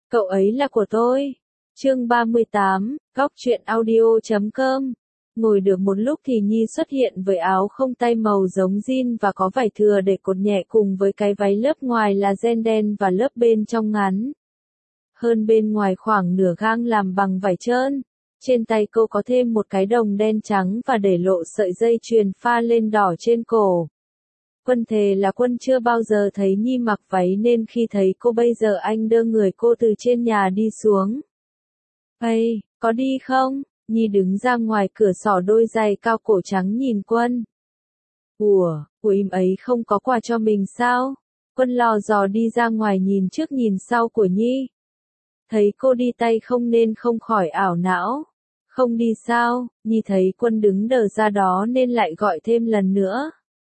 Cậu ấy là của tôi. Chương 38, Góc truyện audio.com. Ngồi được một lúc thì Nhi xuất hiện với áo không tay màu giống jean và có vải thừa để cột nhẹ cùng với cái váy lớp ngoài là ren đen và lớp bên trong ngắn hơn bên ngoài khoảng nửa gang làm bằng vải trơn. Trên tay cô có thêm một cái đồng đen trắng và để lộ sợi dây chuyền pha lên đỏ trên cổ. Quân thề là Quân chưa bao giờ thấy Nhi mặc váy nên khi thấy cô bây giờ anh đưa người cô từ trên nhà đi xuống. Ây, có đi không? Nhi đứng ra ngoài cửa xỏ đôi giày cao cổ trắng nhìn Quân. Ủa, im ấy không có quà cho mình sao? Quân lò dò đi ra ngoài nhìn trước nhìn sau của Nhi. Thấy cô đi tay không nên không khỏi ảo não. Không đi sao? Nhi thấy Quân đứng đờ ra đó nên lại gọi thêm lần nữa.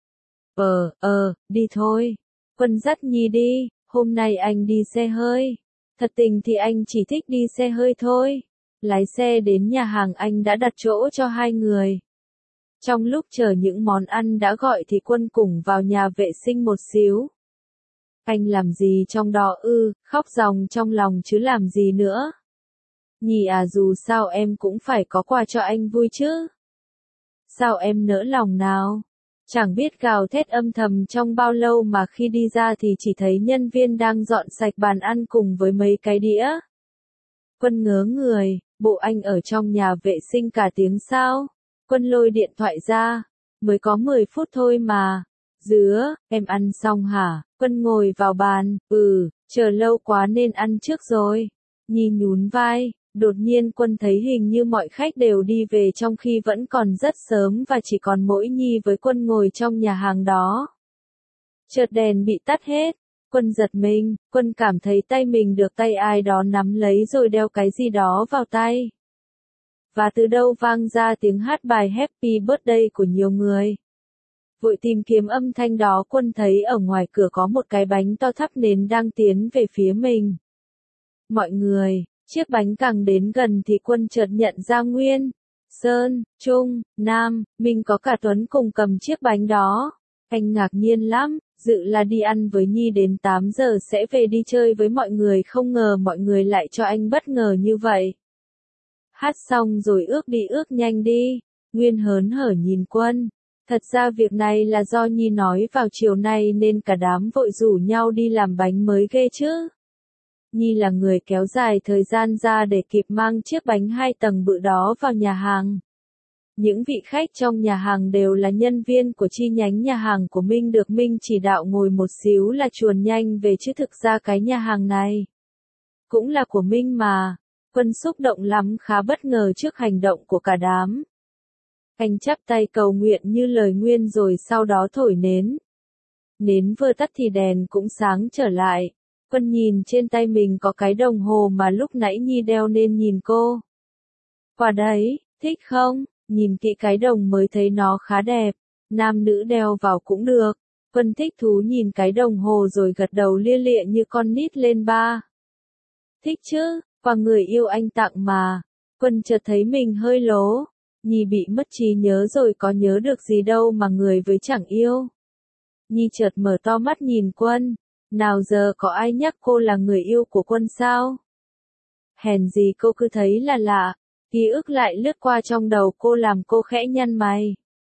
Đi thôi. Quân dắt Nhi đi, hôm nay anh đi xe hơi. Thật tình thì anh chỉ thích đi xe hơi thôi. Lái xe đến nhà hàng anh đã đặt chỗ cho 2 người. Trong lúc chờ những món ăn đã gọi thì Quân cùng vào nhà vệ sinh một xíu. Anh làm gì trong đó ư, khóc ròng trong lòng chứ làm gì nữa. Nhi à, dù sao em cũng phải có quà cho anh vui chứ. Sao em nỡ lòng nào? Chẳng biết gào thét âm thầm trong bao lâu mà khi đi ra thì chỉ thấy nhân viên đang dọn sạch bàn ăn cùng với mấy cái đĩa. Quân ngớ người, bộ anh ở trong nhà vệ sinh cả tiếng sao? Quân lôi điện thoại ra, mới có 10 phút thôi mà. Dứa, em ăn xong hả? Quân ngồi vào bàn, chờ lâu quá nên ăn trước rồi. Nhi nhún vai, đột nhiên Quân thấy hình như mọi khách đều đi về trong khi vẫn còn rất sớm và chỉ còn mỗi Nhi với Quân ngồi trong nhà hàng đó. Chợt đèn bị tắt hết, Quân giật mình, Quân cảm thấy tay mình được tay ai đó nắm lấy rồi đeo cái gì đó vào tay. Và từ đâu vang ra tiếng hát bài Happy Birthday của nhiều người. Vội tìm kiếm âm thanh đó, Quân thấy ở ngoài cửa có một cái bánh to thắp nến đang tiến về phía mình. Mọi người, chiếc bánh càng đến gần thì Quân chợt nhận ra Nguyên, Sơn, Trung, Nam, mình có cả Tuấn cùng cầm chiếc bánh đó. Anh ngạc nhiên lắm, dự là đi ăn với Nhi đến 8 giờ sẽ về đi chơi với mọi người, không ngờ mọi người lại cho anh bất ngờ như vậy. Hát xong rồi ước đi, ước nhanh đi. Nguyên hớn hở nhìn Quân. Thật ra việc này là do Nhi nói vào chiều nay nên cả đám vội rủ nhau đi làm bánh mới ghê chứ. Nhi là người kéo dài thời gian ra để kịp mang chiếc bánh 2 tầng bự đó vào nhà hàng. Những vị khách trong nhà hàng đều là nhân viên của chi nhánh nhà hàng của Minh, được Minh chỉ đạo ngồi một xíu là chuồn nhanh về, chứ thực ra cái nhà hàng này cũng là của Minh mà. Quân xúc động lắm, khá bất ngờ trước hành động của cả đám. Anh chắp tay cầu nguyện như lời Nguyên rồi sau đó thổi nến. Nến vừa tắt thì đèn cũng sáng trở lại. Quân nhìn trên tay mình có cái đồng hồ mà lúc nãy Nhi đeo nên nhìn cô. Qua đấy, thích không? Nhìn kỹ cái đồng mới thấy nó khá đẹp. Nam nữ đeo vào cũng được. Quân thích thú nhìn cái đồng hồ rồi gật đầu lia lịa như con nít lên ba. Thích chứ, và người yêu anh tặng mà. Quân chợt thấy mình hơi lố. Nhi bị mất trí nhớ rồi, có nhớ được gì đâu mà người với chẳng yêu. Nhi chợt mở to mắt nhìn Quân. Nào giờ có ai nhắc cô là người yêu của Quân sao? Hèn gì cô cứ thấy là lạ. Ký ức lại lướt qua trong đầu cô làm cô khẽ nhăn mày.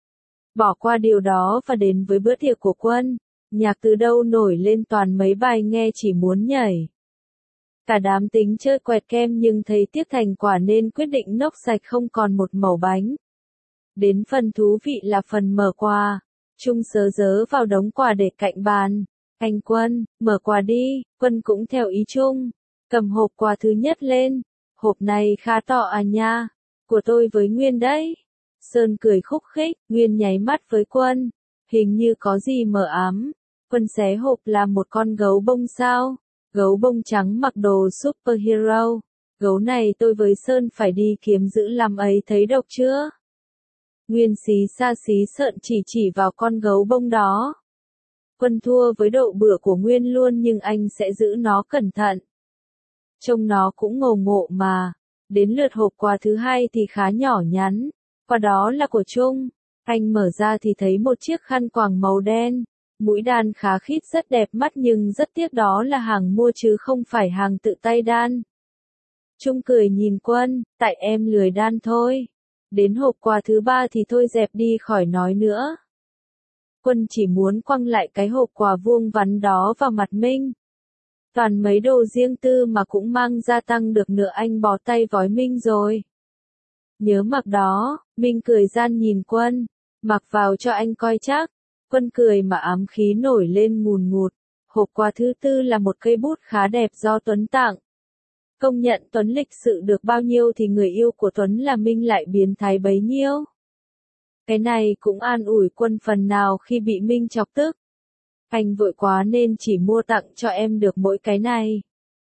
Bỏ qua điều đó và đến với bữa tiệc của Quân. Nhạc từ đâu nổi lên toàn mấy bài nghe chỉ muốn nhảy. Cả đám tính chơi quẹt kem nhưng thấy tiếc thành quả nên quyết định nốc sạch không còn một mẩu bánh. Đến phần thú vị là phần mở quà. Trung sớ dớ vào đống quà để cạnh bàn. Anh Quân, mở quà đi. Quân cũng theo ý Trung. Cầm hộp quà thứ nhất lên. Hộp này khá to à nha. Của tôi với Nguyên đấy. Sơn cười khúc khích. Nguyên nháy mắt với Quân. Hình như có gì mờ ám. Quân xé hộp là một con gấu bông sao. Gấu bông trắng mặc đồ superhero. Gấu này tôi với Sơn phải đi kiếm giữ làm ấy, thấy độc chưa? Nguyên xí xa xí sợn chỉ vào con gấu bông đó. Quân thua với độ bựa của Nguyên luôn nhưng anh sẽ giữ nó cẩn thận. Trông nó cũng ngầu ngộ mà. Đến lượt hộp quà thứ hai thì khá nhỏ nhắn. Quà đó là của Trung. Anh mở ra thì thấy một chiếc khăn quàng màu đen. Mũi đan khá khít rất đẹp mắt nhưng rất tiếc đó là hàng mua chứ không phải hàng tự tay đan. Trung cười nhìn Quân, tại em lười đan thôi. Đến hộp quà thứ 3 thì thôi dẹp đi khỏi nói nữa. Quân chỉ muốn quăng lại cái hộp quà vuông vắn đó vào mặt Minh. Toàn mấy đồ riêng tư mà cũng mang gia tăng được nữa anh bó tay vói Minh rồi. Nhớ mặc đó, Minh cười gian nhìn Quân, mặc vào cho anh coi chắc. Quân cười mà ám khí nổi lên ngùn ngụt. Hộp quà thứ 4 là một cây bút khá đẹp do Tuấn tặng. Công nhận Tuấn lịch sự được bao nhiêu thì người yêu của Tuấn là Minh lại biến thái bấy nhiêu. Cái này cũng an ủi Quân phần nào khi bị Minh chọc tức. Anh vội quá nên chỉ mua tặng cho em được mỗi cái này.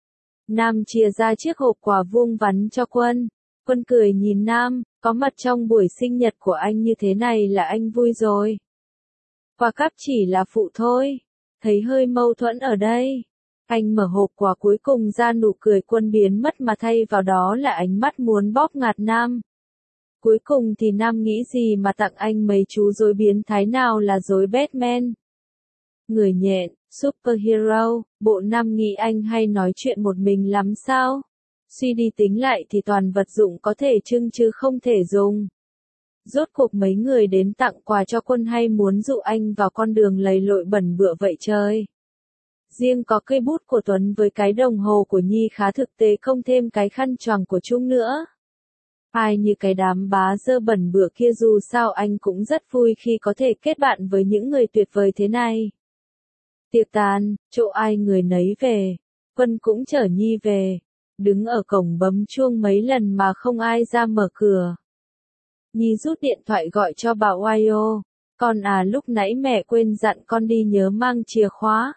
Nam chia ra chiếc hộp quà vuông vắn cho Quân. Quân cười nhìn Nam, có mặt trong buổi sinh nhật của anh như thế này là anh vui rồi. Quà cáp chỉ là phụ thôi. Thấy hơi mâu thuẫn ở đây. Anh mở hộp quà cuối cùng ra, nụ cười Quân biến mất mà thay vào đó là ánh mắt muốn bóp ngạt Nam. Cuối cùng thì Nam nghĩ gì mà tặng anh mấy chú rối biến thái, nào là rối Batman, người nhện, superhero, bộ Nam nghĩ anh hay nói chuyện một mình lắm sao? Suy đi tính lại thì toàn vật dụng có thể trưng chứ không thể dùng. Rốt cuộc mấy người đến tặng quà cho Quân hay muốn dụ anh vào con đường lầy lội bẩn bựa vậy trời? Riêng có cây bút của Tuấn với cái đồng hồ của Nhi khá thực tế, không thêm cái khăn choàng của Trung nữa. Ai như cái đám bá dơ bẩn bựa kia, dù sao anh cũng rất vui khi có thể kết bạn với những người tuyệt vời thế này. Tiệc tàn, chỗ ai người nấy về. Quân cũng chở Nhi về. Đứng ở cổng bấm chuông mấy lần mà không ai ra mở cửa. Nhi rút điện thoại gọi cho bà Wayo. Con à, lúc nãy mẹ quên dặn con đi nhớ mang chìa khóa.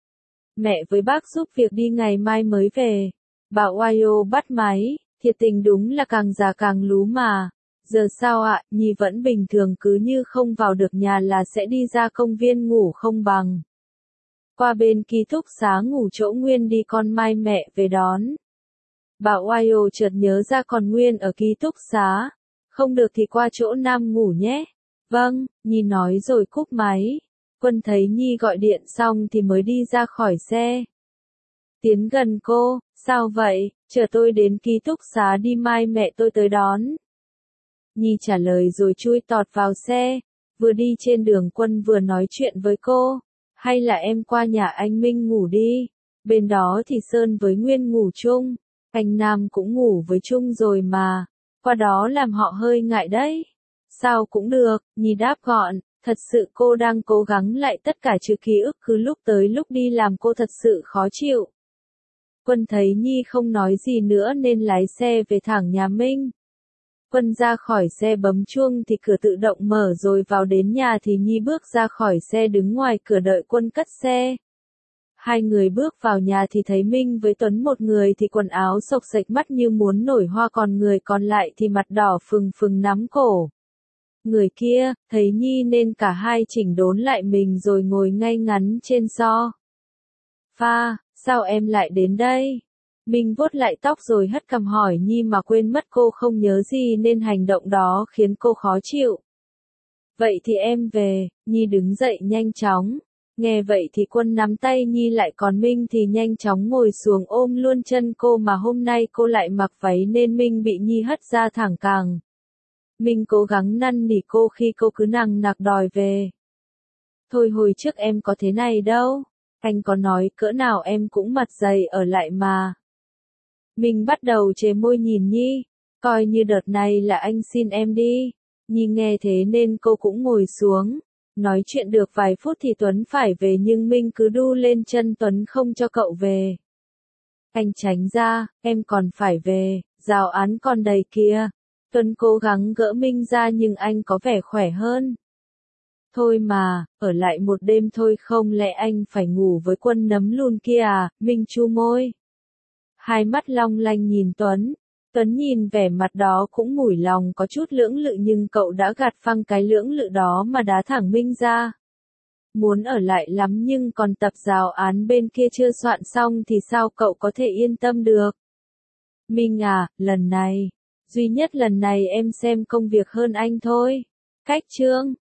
Mẹ với bác giúp việc đi, ngày mai mới về. Bà Wayo bắt máy. Thiệt tình đúng là càng già càng lú mà. Giờ sao ạ? Nhi vẫn bình thường, cứ như không vào được nhà là sẽ đi ra công viên ngủ không bằng. Qua bên ký túc xá ngủ chỗ Nguyên đi, con mai mẹ về đón. Bà Wayo chợt nhớ ra còn Nguyên ở ký túc xá. Không được thì qua chỗ Nam ngủ nhé. Vâng, Nhi nói rồi cúp máy. Quân thấy Nhi gọi điện xong thì mới đi ra khỏi xe. Tiến gần cô, sao vậy, chờ tôi đến ký túc xá đi, mai mẹ tôi tới đón. Nhi trả lời rồi chui tọt vào xe. Vừa đi trên đường Quân vừa nói chuyện với cô. Hay là em qua nhà anh Minh ngủ đi. Bên đó thì Sơn với Nguyên ngủ chung. Anh Nam cũng ngủ với Trung rồi mà. Qua đó làm họ hơi ngại đấy. Sao cũng được, Nhi đáp gọn. Thật sự cô đang cố gắng lại tất cả trừ ký ức cứ lúc tới lúc đi làm cô thật sự khó chịu. Quân thấy Nhi không nói gì nữa nên lái xe về thẳng nhà Minh. Quân ra khỏi xe bấm chuông thì cửa tự động mở rồi vào đến nhà thì Nhi bước ra khỏi xe đứng ngoài cửa đợi Quân cất xe. Hai người bước vào nhà thì thấy Minh với Tuấn, một người thì quần áo xộc xệch mắt như muốn nổi hoa, còn người còn lại thì mặt đỏ phừng phừng nắm cổ. Người kia, thấy Nhi nên cả hai chỉnh đốn lại mình rồi ngồi ngay ngắn trên sofa. Sao em lại đến đây? Minh vuốt lại tóc rồi hất cằm hỏi Nhi mà quên mất cô không nhớ gì nên hành động đó khiến cô khó chịu. Vậy thì em về, Nhi đứng dậy nhanh chóng. Nghe vậy thì Quân nắm tay Nhi lại, còn Minh thì nhanh chóng ngồi xuống ôm luôn chân cô, mà hôm nay cô lại mặc váy nên Minh bị Nhi hất ra thẳng càng. Minh cố gắng năn nỉ cô khi cô cứ nằng nặc đòi về. Thôi hồi trước em có thế này đâu. Anh có nói cỡ nào em cũng mặt dày ở lại mà. Minh bắt đầu chề môi nhìn Nhi. Coi như đợt này là anh xin em đi. Nhi nghe thế nên cô cũng ngồi xuống. Nói chuyện được vài phút thì Tuấn phải về nhưng Minh cứ đu lên chân Tuấn không cho cậu về. Anh tránh ra, em còn phải về, giáo án còn đầy kia. Tuấn cố gắng gỡ Minh ra nhưng anh có vẻ khỏe hơn. Thôi mà, ở lại một đêm thôi, không lẽ anh phải ngủ với Quân nấm lùn kia à? Minh chu môi. Hai mắt long lanh nhìn Tuấn. Tuấn nhìn vẻ mặt đó cũng mủi lòng có chút lưỡng lự, nhưng cậu đã gạt phăng cái lưỡng lự đó mà đá thẳng Minh ra. Muốn ở lại lắm nhưng còn tập giáo án bên kia chưa soạn xong thì sao cậu có thể yên tâm được? Minh à, lần này, duy nhất lần này em xem công việc hơn anh thôi. Cách chương